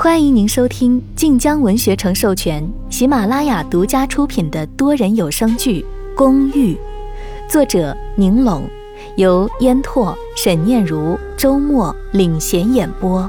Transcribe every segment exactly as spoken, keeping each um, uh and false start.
欢迎您收听晋江文学城授权、喜马拉雅独家出品的多人有声剧《公寓》，作者宁龙，由烟拓、沈念如、周末领衔演播。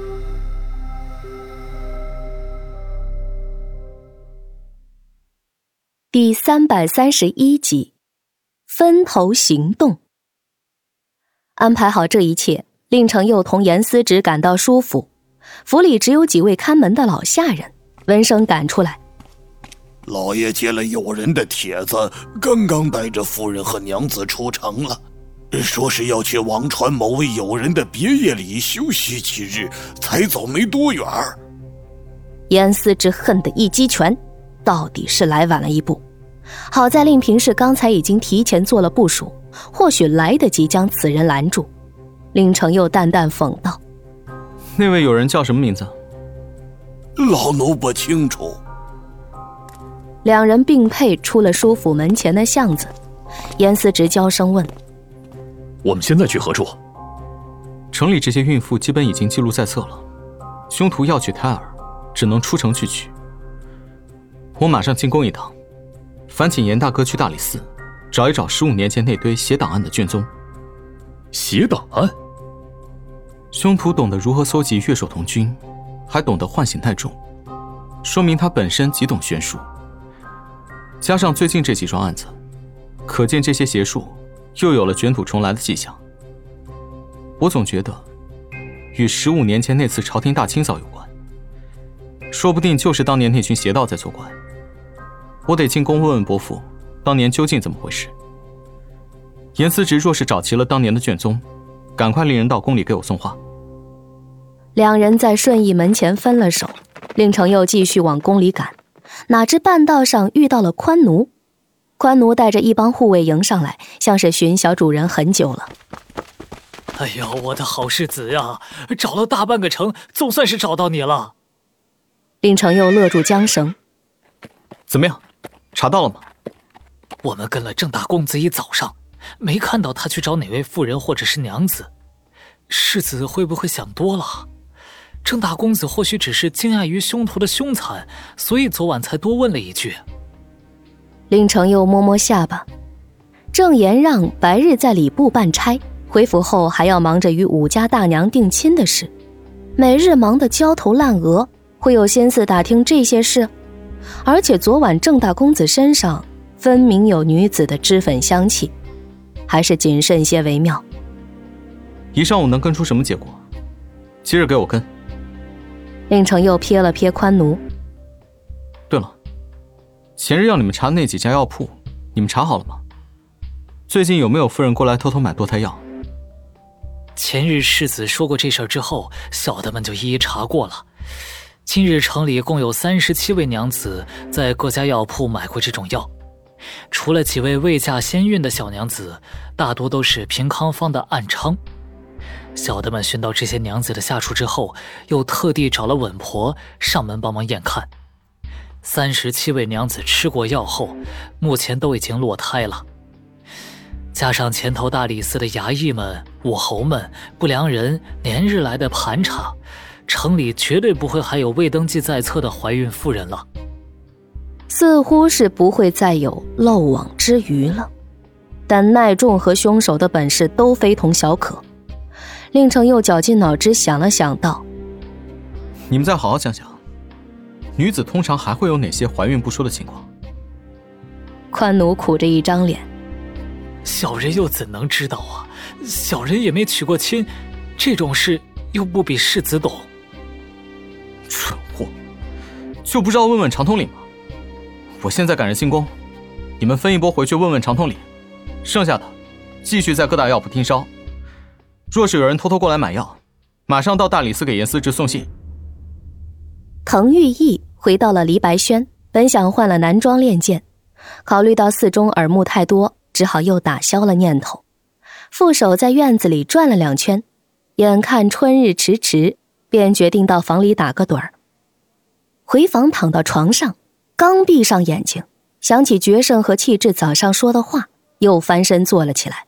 第三百三十一集，分头行动。安排好这一切，令程又同严思直赶到书府。府里只有几位看门的老下人，闻声赶出来。 老爷接了友人的帖子，刚刚带着夫人和娘子出城了，说是要去王川某位友人的别业里休息几日，才走没多远。 严思之恨得一击拳，到底是来晚了一步。好在令平氏刚才已经提前做了部署，或许来得及将此人拦住。令程又淡淡讽道： 那位友人叫什么名字？ 老奴不清楚。 两人并辔出了书府门前的巷子。严思直娇声问： 我们现在去何处？ 城里这些孕妇基本已经记录在册了，凶徒要取胎儿，只能出城去取。我马上进宫一趟，烦请严大哥去大理寺找一找十五年前那堆写档案的卷宗。 写档案？ 凶徒懂得如何搜集乐手童军，还懂得唤醒带众，说明他本身极懂玄术。加上最近这几桩案子，可见这些邪术又有了卷土重来的迹象。我总觉得与十五年前那次朝廷大清扫有关，说不定就是当年那群邪道在作怪。我得进宫问问伯父，当年究竟怎么回事。严思直若是找齐了当年的卷宗，赶快令人到宫里给我送话。 两人在顺义门前分了手，令程又继续往宫里赶，哪知半道上遇到了宽奴。宽奴带着一帮护卫迎上来，像是寻小主人很久了。 哎呀，我的好世子呀，找了大半个城，总算是找到你了。 令程又勒住缰绳： 怎么样，查到了吗？ 我们跟了郑大公子一早上，没看到他去找哪位妇人或者是娘子。世子会不会想多了？郑大公子或许只是惊讶于凶徒的凶残，所以昨晚才多问了一句。 令程又摸摸下巴。郑延让白日在礼部办差，回府后还要忙着与武家大娘定亲的事，每日忙得焦头烂额，会有心思打听这些事？而且昨晚郑大公子身上分明有女子的脂粉香气，还是谨慎些为妙。 一上午能跟出什么结果？今日给我跟。 令程又瞥了瞥宽奴。 对了，前日要你们查那几家药铺，你们查好了吗？最近有没有妇人过来偷偷买堕胎药？ 前日世子说过这事儿之后，小的们就一一查过了。今日城里共有三十七位娘子在各家药铺买过这种药，除了几位未嫁先孕的小娘子，大多都是平康坊的暗娼。小的们寻到这些娘子的下处之后，又特地找了稳婆上门帮忙验看。三十七位娘子吃过药后，目前都已经落胎了。加上前头大理寺的衙役们、武侯们、不良人连日来的盘查，城里绝对不会还有未登记在册的怀孕妇人了。 似乎是不会再有漏网之鱼了，但耐众和凶手的本事都非同小可。令程又绞尽脑汁想了想道： 你们再好好想想，女子通常还会有哪些怀孕不说的情况？ 宽奴苦着一张脸： 小人又怎能知道啊？小人也没娶过亲，这种事又不比世子懂。 蠢货，就不知道问问长通里吗？我现在赶着进宫，你们分一波回去问问长通里，剩下的继续在各大药铺盯梢。若是有人偷偷过来买药，马上到大理寺给严思直送信。 滕玉义回到了黎白轩，本想换了男装练剑，考虑到寺中耳目太多，只好又打消了念头。副手在院子里转了两圈，眼看春日迟迟，便决定到房里打个盹儿。回房躺到床上，刚闭上眼睛，想起决胜和气质早上说的话，又翻身坐了起来。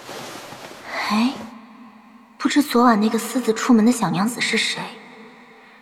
哎，不知昨晚那个私自出门的小娘子是谁？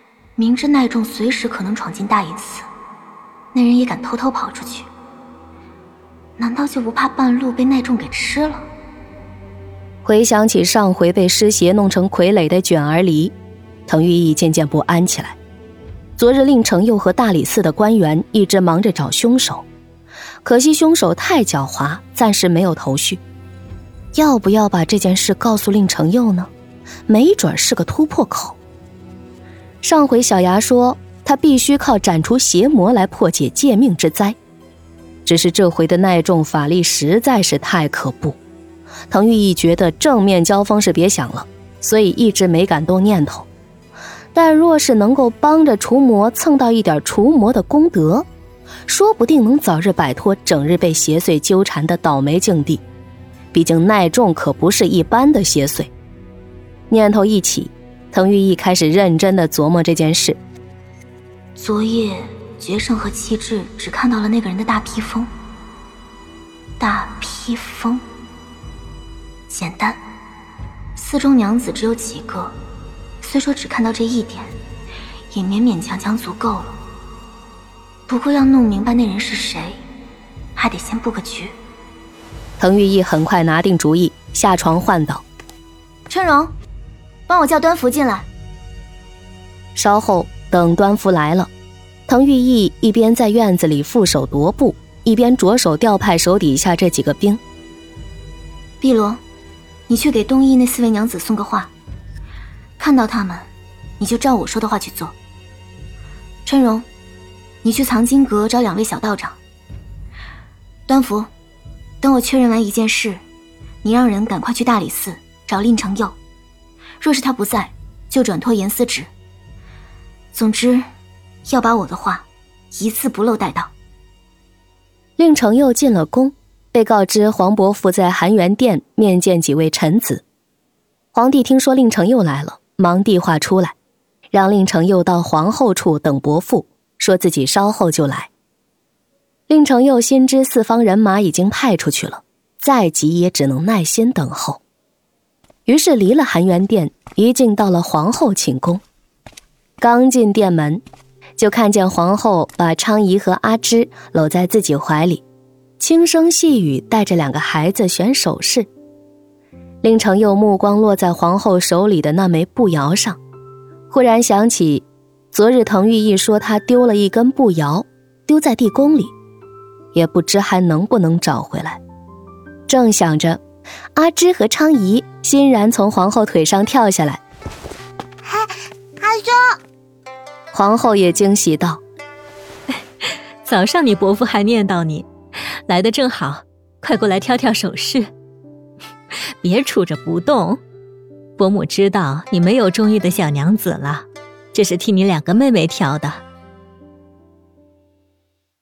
明知奈仲随时可能闯进大理寺，那人也敢偷偷跑出去，难道就不怕半路被奈仲给吃了？ 回想起上回被尸邪弄成傀儡的卷儿离，滕玉义渐渐不安起来。昨日令程佑和大理寺的官员一直忙着找凶手，可惜凶手太狡猾，暂时没有头绪。要不要把这件事告诉令程佑呢？没准是个突破口。上回小牙说他必须靠斩除邪魔来破解借命之灾，只是这回的奈仲法力实在是太可怖，滕玉义觉得正面交锋是别想了，所以一直没敢动念头。但若是能够帮着除魔蹭到一点除魔的功德，说不定能早日摆脱整日被邪祟纠缠的倒霉境地。毕竟奈仲可不是一般的邪祟。念头一起，滕玉义开始认真地琢磨这件事。 昨夜决胜和气质只看到了那个人的大披风。大披风简单，寺中娘子只有几个，虽说只看到这一点，也勉勉强强足够了。不过要弄明白那人是谁，还得先布个局。 滕玉义很快拿定主意，下床唤道： 春荣，帮我叫端福进来。 稍后等端福来了，滕玉义一边在院子里负手踱步，一边着手调派手底下这几个兵。 碧罗，你去给东瀛那四位娘子送个话，看到他们你就照我说的话去做。春荣，你去藏经阁找两位小道长。端福，等我确认完一件事，你让人赶快去大理寺找令程佑，若是他不在，就转托严思旨。总之要把我的话一字不漏带到。 令程佑进了宫，被告知黄伯父在含元殿面见几位臣子。皇帝听说令程佑来了，忙递话出来，让令程佑到皇后处等伯父，说自己稍后就来。令程佑心知四方人马已经派出去了，再急也只能耐心等候。于是离了含元殿，一进到了皇后寝宫。刚进殿门，就看见皇后把昌仪和阿芝搂在自己怀里，轻声细语带着两个孩子选首饰。令程佑目光落在皇后手里的那枚步摇上，忽然想起昨日滕玉义说他丢了一根步摇，丢在地宫里，也不知还能不能找回来。正想着，阿芝和昌仪欣然从皇后腿上跳下来。 嘿，阿叔！ 皇后也惊喜道： 早上你伯父还念叨你，来得正好，快过来挑挑首饰。别杵着不动，伯母知道你没有中意的小娘子了，这是替你两个妹妹挑的。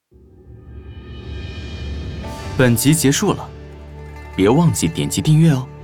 本集结束了，别忘记点击订阅哦。